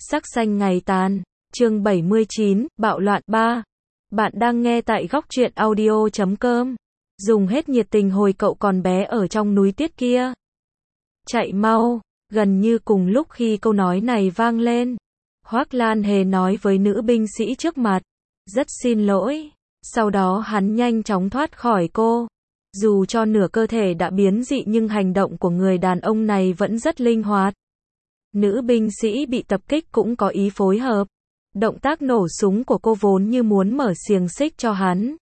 Sắc xanh ngày tàn, chương 79, bạo loạn 3. Bạn đang nghe tại góc truyện audio.com. Dùng hết nhiệt tình hồi cậu còn bé ở trong núi tuyết kia. Chạy mau, gần như cùng lúc khi câu nói này vang lên. Hoác Lan Hề nói với nữ binh sĩ trước mặt. Rất xin lỗi. Sau đó hắn nhanh chóng thoát khỏi cô. Dù cho nửa cơ thể đã biến dị nhưng hành động của người đàn ông này vẫn rất linh hoạt. Nữ binh sĩ bị tập kích cũng có ý phối hợp. Động tác nổ súng của cô vốn như muốn mở xiềng xích cho hắn.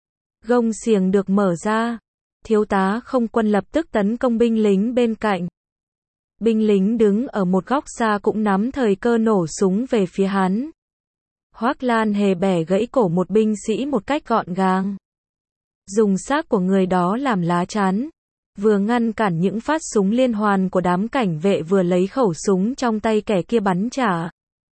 Gông xiềng được mở ra. Thiếu tá không quân lập tức tấn công binh lính bên cạnh. Binh lính đứng ở một góc xa cũng nắm thời cơ nổ súng về phía hắn. Hoác Lan Hề bẻ gãy cổ một binh sĩ một cách gọn gàng. Dùng xác của người đó làm lá chắn. Vừa ngăn cản những phát súng liên hoàn của đám cảnh vệ vừa lấy khẩu súng trong tay kẻ kia bắn trả.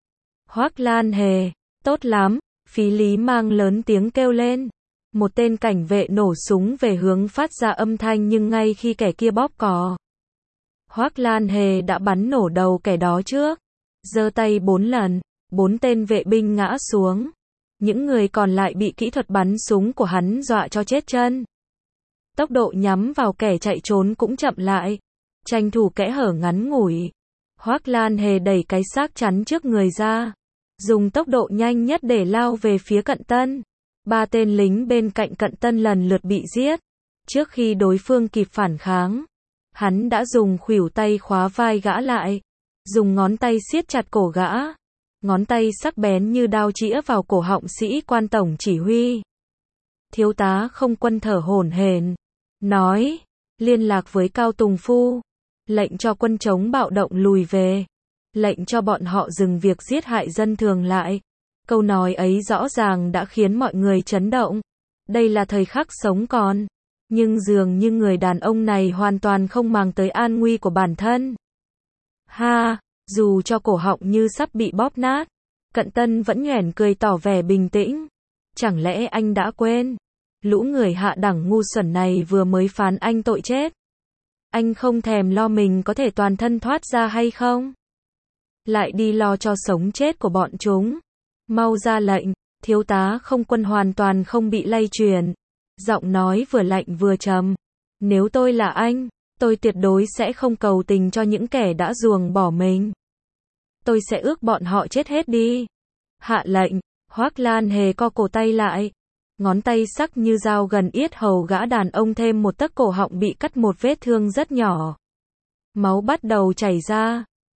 Hoác Lan Hề, tốt lắm, Phí Lý Mang lớn tiếng kêu lên. Một tên cảnh vệ nổ súng về hướng phát ra âm thanh nhưng ngay khi kẻ kia bóp cò. Hoác Lan Hề đã bắn nổ đầu kẻ đó trước. Giơ tay 4 lần, 4 tên vệ binh ngã xuống. Những người còn lại bị kỹ thuật bắn súng của hắn dọa cho chết chân. Tốc độ nhắm vào kẻ chạy trốn cũng chậm lại. Tranh thủ kẽ hở ngắn ngủi. Hoác Lan Hề đẩy cái xác chắn trước người ra. Dùng tốc độ nhanh nhất để lao về phía Cận Tân. 3 tên lính bên cạnh Cận Tân lần lượt bị giết. Trước khi đối phương kịp phản kháng, hắn đã dùng khuỷu tay khóa vai gã lại. Dùng ngón tay siết chặt cổ gã. Ngón tay sắc bén như đao chĩa vào cổ họng sĩ quan tổng chỉ huy. Thiếu tá không quân thở hổn hển. Nói, liên lạc với Cao Tùng Phu. Lệnh cho quân chống bạo động lùi về. Lệnh cho bọn họ dừng việc giết hại dân thường lại. Câu nói ấy rõ ràng đã khiến mọi người chấn động. Đây là thời khắc sống còn. Nhưng dường như người đàn ông này hoàn toàn không màng tới an nguy của bản thân. Ha, dù cho cổ họng như sắp bị bóp nát. Cận Tân vẫn nhoẻn cười tỏ vẻ bình tĩnh. Chẳng lẽ anh đã quên? Lũ người hạ đẳng ngu xuẩn này vừa mới phán anh tội chết. Anh không thèm lo mình có thể toàn thân thoát ra hay không? Lại đi lo cho sống chết của bọn chúng. Mau ra lệnh, thiếu tá không quân hoàn toàn không bị lay chuyển. Giọng nói vừa lạnh vừa trầm. Nếu tôi là anh, tôi tuyệt đối sẽ không cầu tình cho những kẻ đã ruồng bỏ mình. Tôi sẽ ước bọn họ chết hết đi. Hạ lệnh, Hoác Lan Hề co cổ tay lại. Ngón tay sắc như dao gần yết hầu gã đàn ông thêm một tấc cổ họng bị cắt một vết thương rất nhỏ. Máu bắt đầu chảy ra.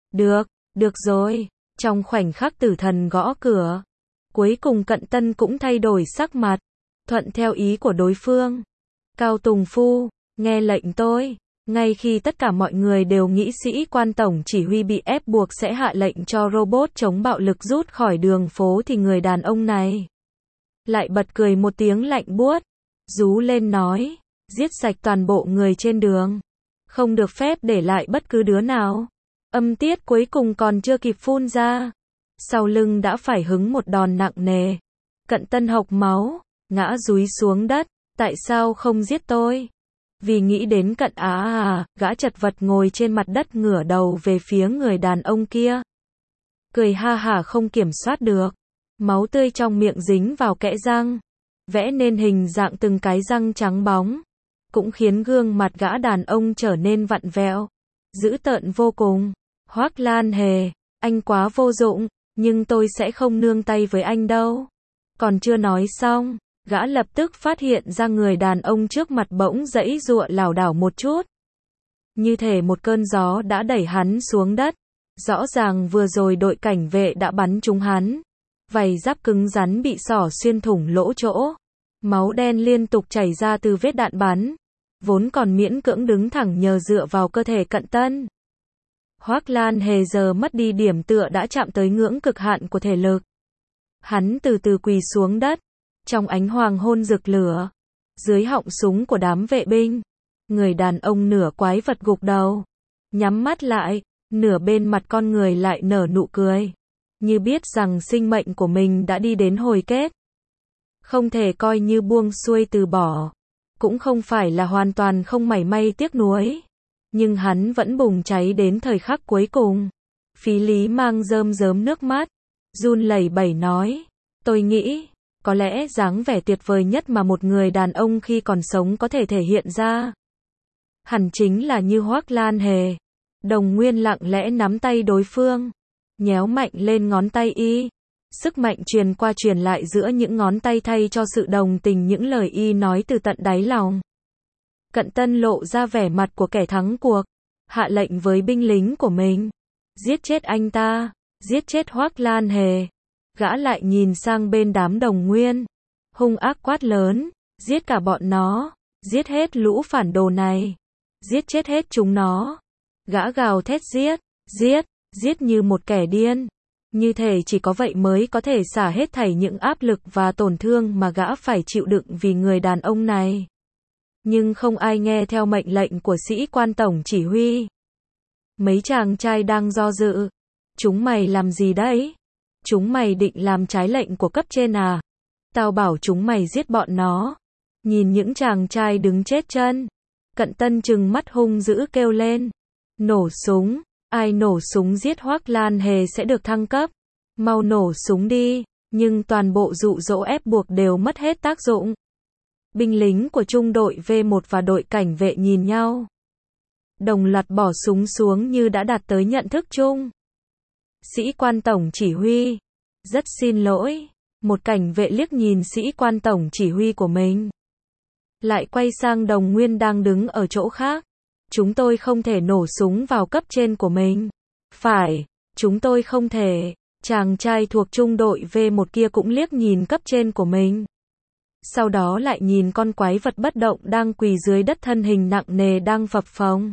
Được rồi. Trong khoảnh khắc tử thần gõ cửa. Cuối cùng Cận Tân cũng thay đổi sắc mặt. Thuận theo ý của đối phương. Cao Tùng Phu, nghe lệnh tôi. Ngay khi tất cả mọi người đều nghĩ sĩ quan tổng chỉ huy bị ép buộc sẽ hạ lệnh cho robot chống bạo lực rút khỏi đường phố thì người đàn ông này lại bật cười một tiếng lạnh buốt, rú lên nói, giết sạch toàn bộ người trên đường, không được phép để lại bất cứ đứa nào. Âm tiết cuối cùng còn chưa kịp phun ra, sau lưng đã phải hứng một đòn nặng nề. Cận Tân hộc máu, ngã dúi xuống đất. Tại sao không giết tôi? Vì nghĩ đến Cận gã chật vật ngồi trên mặt đất ngửa đầu về phía người đàn ông kia. Cười ha hả không kiểm soát được. Máu tươi trong miệng dính vào kẽ răng. Vẽ nên hình dạng từng cái răng trắng bóng. Cũng khiến gương mặt gã đàn ông trở nên vặn vẹo. Dữ tợn vô cùng. Hoác Lan Hề, anh quá vô dụng, nhưng tôi sẽ không nương tay với anh đâu. Còn chưa nói xong. Gã lập tức phát hiện ra người đàn ông trước mặt bỗng giãy giụa lảo đảo một chút. Như thể một cơn gió đã đẩy hắn xuống đất. Rõ ràng vừa rồi đội cảnh vệ đã bắn trúng hắn. Vảy giáp cứng rắn bị xỏ xuyên thủng lỗ chỗ. Máu đen liên tục chảy ra từ vết đạn bắn. Vốn còn miễn cưỡng đứng thẳng nhờ dựa vào cơ thể Cận Tân. Hoác Lan Hề giờ mất đi điểm tựa đã chạm tới ngưỡng cực hạn của thể lực. Hắn từ từ quỳ xuống đất. Trong ánh hoàng hôn rực lửa, dưới họng súng của đám vệ binh, người đàn ông nửa quái vật gục đầu, nhắm mắt lại, nửa bên mặt con người lại nở nụ cười, như biết rằng sinh mệnh của mình đã đi đến hồi kết. Không thể coi như buông xuôi từ bỏ, cũng không phải là hoàn toàn không mảy may tiếc nuối, nhưng hắn vẫn bùng cháy đến thời khắc cuối cùng. Phí Lý Mang rơm rớm nước mắt, run lẩy bẩy nói, tôi nghĩ, có lẽ dáng vẻ tuyệt vời nhất mà một người đàn ông khi còn sống có thể thể hiện ra, hẳn chính là như Hoắc Lan Hề. Đồng Nguyên lặng lẽ nắm tay đối phương, nhéo mạnh lên ngón tay y. Sức mạnh truyền qua truyền lại giữa những ngón tay thay cho sự đồng tình những lời y nói từ tận đáy lòng. Cận Tân lộ ra vẻ mặt của kẻ thắng cuộc, hạ lệnh với binh lính của mình. Giết chết anh ta, giết chết Hoắc Lan Hề. Gã lại nhìn sang bên đám Đồng Nguyên, hung ác quát lớn, giết cả bọn nó, giết hết lũ phản đồ này, giết chết hết chúng nó. Gã gào thét giết, giết, giết như một kẻ điên. Như thể chỉ có vậy mới có thể xả hết thảy những áp lực và tổn thương mà gã phải chịu đựng vì người đàn ông này. Nhưng không ai nghe theo mệnh lệnh của sĩ quan tổng chỉ huy. Mấy chàng trai đang do dự. Chúng mày làm gì đấy? Chúng mày định làm trái lệnh của cấp trên à? Tao bảo chúng mày giết bọn nó. Nhìn những chàng trai đứng chết chân. Cận Tân trừng mắt hung dữ kêu lên. Nổ súng. Ai nổ súng giết Hoắc Lan Hề sẽ được thăng cấp. Mau nổ súng đi. Nhưng toàn bộ dụ dỗ ép buộc đều mất hết tác dụng. Binh lính của trung đội V1 và đội cảnh vệ nhìn nhau. Đồng loạt bỏ súng xuống như đã đạt tới nhận thức chung. Sĩ quan tổng chỉ huy. Rất xin lỗi. Một cảnh vệ liếc nhìn sĩ quan tổng chỉ huy của mình. Lại quay sang Đồng Nguyên đang đứng ở chỗ khác. Chúng tôi không thể nổ súng vào cấp trên của mình. Phải, chúng tôi không thể. Chàng trai thuộc trung đội V1 kia cũng liếc nhìn cấp trên của mình. Sau đó lại nhìn con quái vật bất động đang quỳ dưới đất thân hình nặng nề đang phập phồng.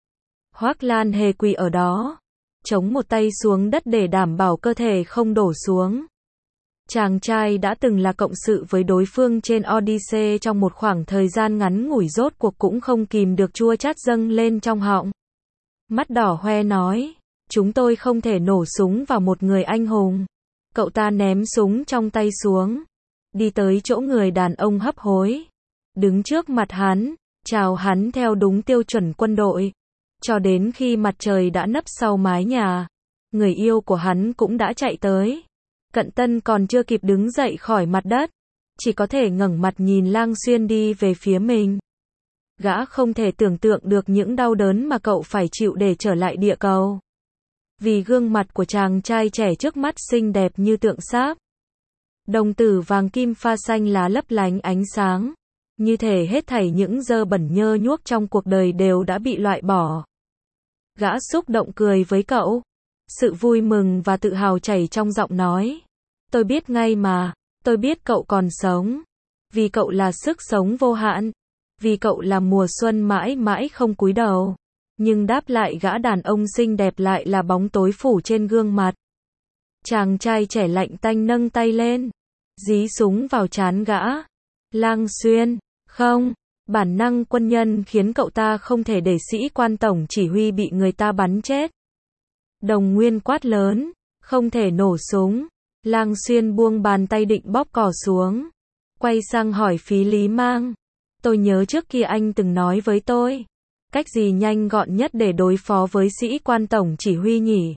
Hoắc Lan Hề quỳ ở đó, chống một tay xuống đất để đảm bảo cơ thể không đổ xuống. Chàng trai đã từng là cộng sự với đối phương trên Odyssey trong một khoảng thời gian ngắn ngủi rốt cuộc cũng không kìm được chua chát dâng lên trong họng. Mắt đỏ hoe nói, chúng tôi không thể nổ súng vào một người anh hùng. Cậu ta ném súng trong tay xuống, đi tới chỗ người đàn ông hấp hối, đứng trước mặt hắn, chào hắn theo đúng tiêu chuẩn quân đội. Cho đến khi mặt trời đã nấp sau mái nhà, người yêu của hắn cũng đã chạy tới. Cận Tân còn chưa kịp đứng dậy khỏi mặt đất, chỉ có thể ngẩng mặt nhìn Lang Xuyên đi về phía mình. Gã không thể tưởng tượng được những đau đớn mà cậu phải chịu để trở lại địa cầu. Vì gương mặt của chàng trai trẻ trước mắt xinh đẹp như tượng sáp. Đồng tử vàng kim pha xanh lá lấp lánh ánh sáng. Như thể hết thảy những dơ bẩn nhơ nhuốc trong cuộc đời đều đã bị loại bỏ. Gã xúc động cười với cậu. Sự vui mừng và tự hào chảy trong giọng nói. Tôi biết ngay mà, tôi biết cậu còn sống. Vì cậu là sức sống vô hạn. Vì cậu là mùa xuân mãi mãi không cúi đầu. Nhưng đáp lại gã đàn ông xinh đẹp lại là bóng tối phủ trên gương mặt. Chàng trai trẻ lạnh tanh nâng tay lên, dí súng vào trán gã. Lang Xuyên, không, bản năng quân nhân khiến cậu ta không thể để sĩ quan tổng chỉ huy bị người ta bắn chết. Đồng Nguyên quát lớn, không thể nổ súng. Lang Xuyên buông bàn tay định bóp cò xuống, quay sang hỏi Phí Lý Mang. Tôi nhớ trước kia anh từng nói với tôi, cách gì nhanh gọn nhất để đối phó với sĩ quan tổng chỉ huy nhỉ?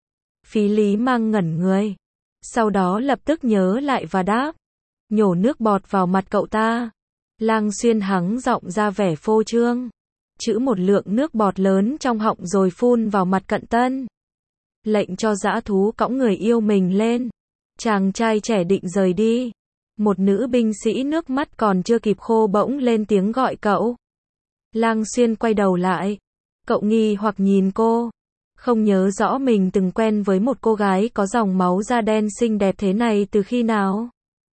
Phí Lý Mang ngẩn người, sau đó lập tức nhớ lại và đáp, nhổ nước bọt vào mặt cậu ta. Lang Xuyên hắng giọng ra vẻ phô trương, trữ một lượng nước bọt lớn trong họng rồi phun vào mặt Cận Tân. Lệnh cho dã thú cõng người yêu mình lên. Chàng trai trẻ định rời đi. Một nữ binh sĩ nước mắt còn chưa kịp khô bỗng lên tiếng gọi cậu. Lang Xuyên quay đầu lại. Cậu nghi hoặc nhìn cô. Không nhớ rõ mình từng quen với một cô gái có dòng máu da đen xinh đẹp thế này từ khi nào.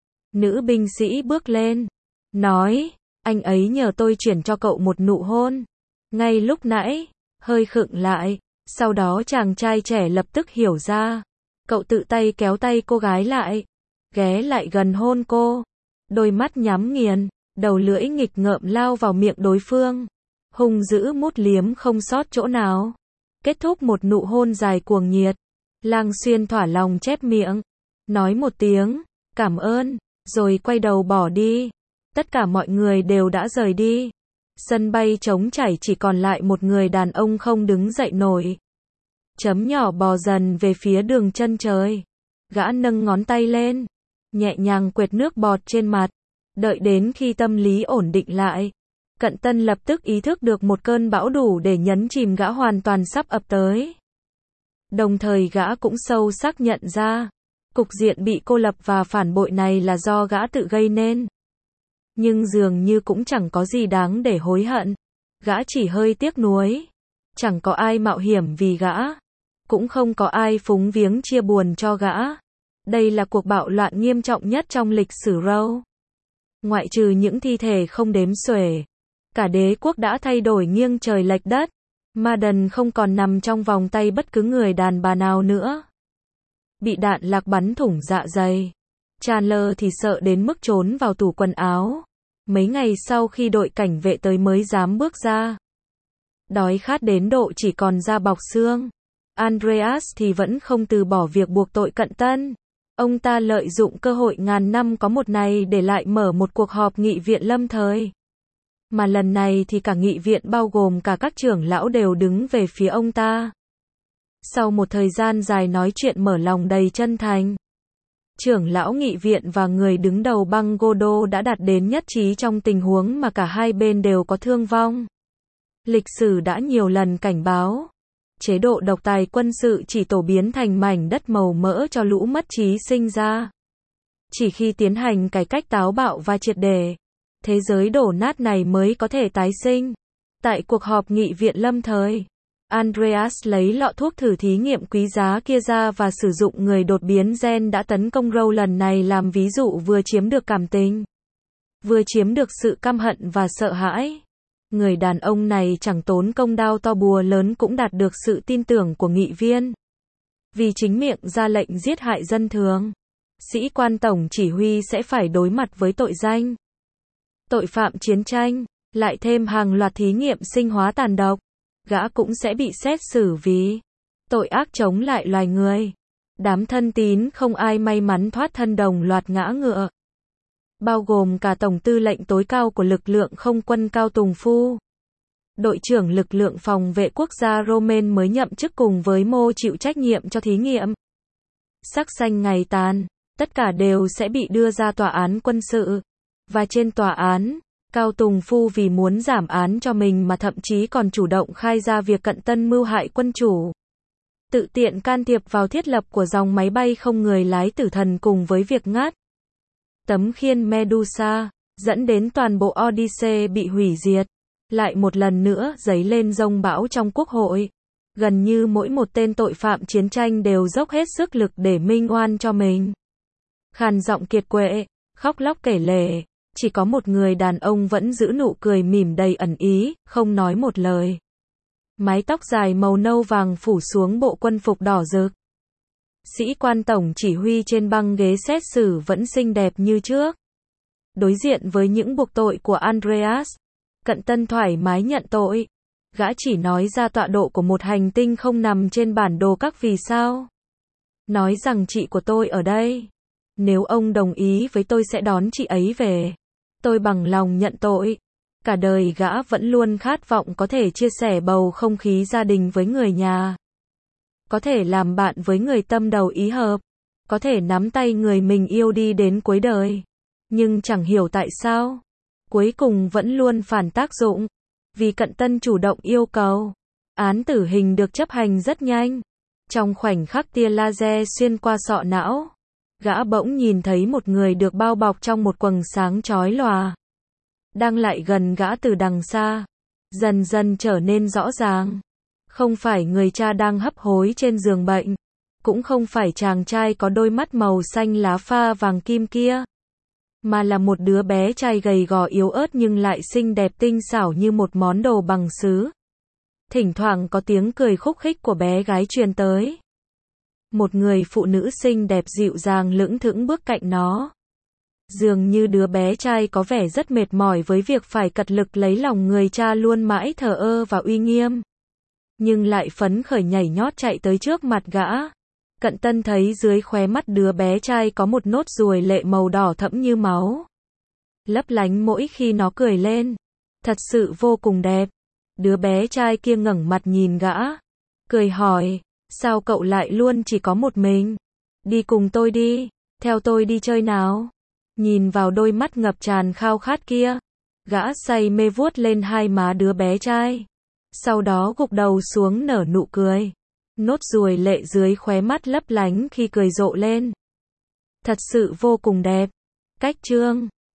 Nữ binh sĩ bước lên, nói, anh ấy nhờ tôi chuyển cho cậu một nụ hôn. Ngay lúc nãy, hơi khựng lại, sau đó chàng trai trẻ lập tức hiểu ra. Cậu tự tay kéo tay cô gái lại, ghé lại gần hôn cô. Đôi mắt nhắm nghiền, đầu lưỡi nghịch ngợm lao vào miệng đối phương. Hung dữ mút liếm không sót chỗ nào. Kết thúc một nụ hôn dài cuồng nhiệt. Lang Xuyên thỏa lòng chép miệng, nói một tiếng, cảm ơn, rồi quay đầu bỏ đi. Tất cả mọi người đều đã rời đi. Sân bay trống trải chỉ còn lại một người đàn ông không đứng dậy nổi. chấm nhỏ bò dần về phía đường chân trời. Gã nâng ngón tay lên, nhẹ nhàng quệt nước bọt trên mặt. Đợi đến khi tâm lý ổn định lại, Cận Tân lập tức ý thức được một cơn bão đủ để nhấn chìm gã hoàn toàn sắp ập tới. Đồng thời gã cũng sâu sắc nhận ra, cục diện bị cô lập và phản bội này là do gã tự gây nên. Nhưng dường như cũng chẳng có gì đáng để hối hận. Gã chỉ hơi tiếc nuối. Chẳng có ai mạo hiểm vì gã. Cũng không có ai phúng viếng chia buồn cho gã. Đây là cuộc bạo loạn nghiêm trọng nhất trong lịch sử Râu. Ngoại trừ những thi thể không đếm xuể, cả đế quốc đã thay đổi nghiêng trời lệch đất. Madden không còn nằm trong vòng tay bất cứ người đàn bà nào nữa. Bị đạn lạc bắn thủng dạ dày. Chandler thì sợ đến mức trốn vào tủ quần áo. Mấy ngày sau khi đội cảnh vệ tới mới dám bước ra. Đói khát đến độ chỉ còn da bọc xương. Andreas thì vẫn không từ bỏ việc buộc tội Cận Tân. Ông ta lợi dụng cơ hội ngàn năm có một này để lại mở một cuộc họp nghị viện lâm thời. Mà lần này thì cả nghị viện bao gồm cả các trưởng lão đều đứng về phía ông ta. Sau một thời gian dài nói chuyện mở lòng đầy chân thành, trưởng lão nghị viện và người đứng đầu bang Godo đã đạt đến nhất trí trong tình huống mà cả hai bên đều có thương vong. Lịch sử đã nhiều lần cảnh báo, chế độ độc tài quân sự chỉ tổ biến thành mảnh đất màu mỡ cho lũ mất trí sinh ra. Chỉ khi tiến hành cải cách táo bạo và triệt để, thế giới đổ nát này mới có thể tái sinh. Tại cuộc họp nghị viện lâm thời, Andreas lấy lọ thuốc thử thí nghiệm quý giá kia ra và sử dụng người đột biến gen đã tấn công Râu lần này làm ví dụ vừa chiếm được cảm tình, vừa chiếm được sự căm hận và sợ hãi. Người đàn ông này chẳng tốn công đao to búa lớn cũng đạt được sự tin tưởng của nghị viên. Vì chính miệng ra lệnh giết hại dân thường, sĩ quan tổng chỉ huy sẽ phải đối mặt với tội danh tội phạm chiến tranh, lại thêm hàng loạt thí nghiệm sinh hóa tàn độc. Gã cũng sẽ bị xét xử vì tội ác chống lại loài người. Đám thân tín không ai may mắn thoát thân đồng loạt ngã ngựa, bao gồm cả tổng tư lệnh tối cao của lực lượng không quân Cao Tùng Phu. Đội trưởng lực lượng phòng vệ quốc gia Roman mới nhậm chức cùng với Mô chịu trách nhiệm cho thí nghiệm. Sắc xanh ngày tàn, tất cả đều sẽ bị đưa ra tòa án quân sự. Và trên tòa án, Cao Tùng Phu vì muốn giảm án cho mình mà thậm chí còn chủ động khai ra việc Cận Tân mưu hại quân chủ. Tự tiện can thiệp vào thiết lập của dòng máy bay không người lái tử thần cùng với việc ngắt tấm khiên Medusa, dẫn đến toàn bộ Odyssey bị hủy diệt. Lại một lần nữa dấy lên giông bão trong quốc hội. Gần như mỗi một tên tội phạm chiến tranh đều dốc hết sức lực để minh oan cho mình. Khàn giọng kiệt quệ, khóc lóc kể lể. Chỉ có một người đàn ông vẫn giữ nụ cười mỉm đầy ẩn ý, không nói một lời. Mái tóc dài màu nâu vàng phủ xuống bộ quân phục đỏ rực. Sĩ quan tổng chỉ huy trên băng ghế xét xử vẫn xinh đẹp như trước. Đối diện với những buộc tội của Andreas, Cận Tân thoải mái nhận tội. Gã chỉ nói ra tọa độ của một hành tinh không nằm trên bản đồ các vì sao. Nói rằng chị của tôi ở đây. Nếu ông đồng ý với tôi sẽ đón chị ấy về. Tôi bằng lòng nhận tội. Cả đời gã vẫn luôn khát vọng có thể chia sẻ bầu không khí gia đình với người nhà. Có thể làm bạn với người tâm đầu ý hợp. Có thể nắm tay người mình yêu đi đến cuối đời. Nhưng chẳng hiểu tại sao. Cuối cùng vẫn luôn phản tác dụng. Vì Cận Tân chủ động yêu cầu. Án tử hình được chấp hành rất nhanh. Trong khoảnh khắc tia laser xuyên qua sọ não, gã bỗng nhìn thấy một người được bao bọc trong một quầng sáng chói lòa. Đang lại gần gã từ đằng xa. Dần dần trở nên rõ ràng. Không phải người cha đang hấp hối trên giường bệnh. Cũng không phải chàng trai có đôi mắt màu xanh lá pha vàng kim kia. Mà là một đứa bé trai gầy gò yếu ớt nhưng lại xinh đẹp tinh xảo như một món đồ bằng sứ. Thỉnh thoảng có tiếng cười khúc khích của bé gái truyền tới. Một người phụ nữ xinh đẹp dịu dàng lững thững bước cạnh nó. Dường như đứa bé trai có vẻ rất mệt mỏi với việc phải cật lực lấy lòng người cha luôn mãi thờ ơ và uy nghiêm. Nhưng lại phấn khởi nhảy nhót chạy tới trước mặt gã. Cận Tân thấy dưới khóe mắt đứa bé trai có một nốt ruồi lệ màu đỏ thẫm như máu. Lấp lánh mỗi khi nó cười lên. Thật sự vô cùng đẹp. Đứa bé trai kia ngẩng mặt nhìn gã. Cười hỏi, Sao cậu lại luôn chỉ có một mình? Đi cùng tôi đi, theo tôi đi chơi nào. Nhìn vào đôi mắt ngập tràn khao khát kia, gã say mê vuốt lên hai má đứa bé trai. Sau đó gục đầu xuống nở nụ cười. Nốt ruồi lệ dưới khóe mắt lấp lánh khi cười rộ lên. Thật sự vô cùng đẹp. Cách chương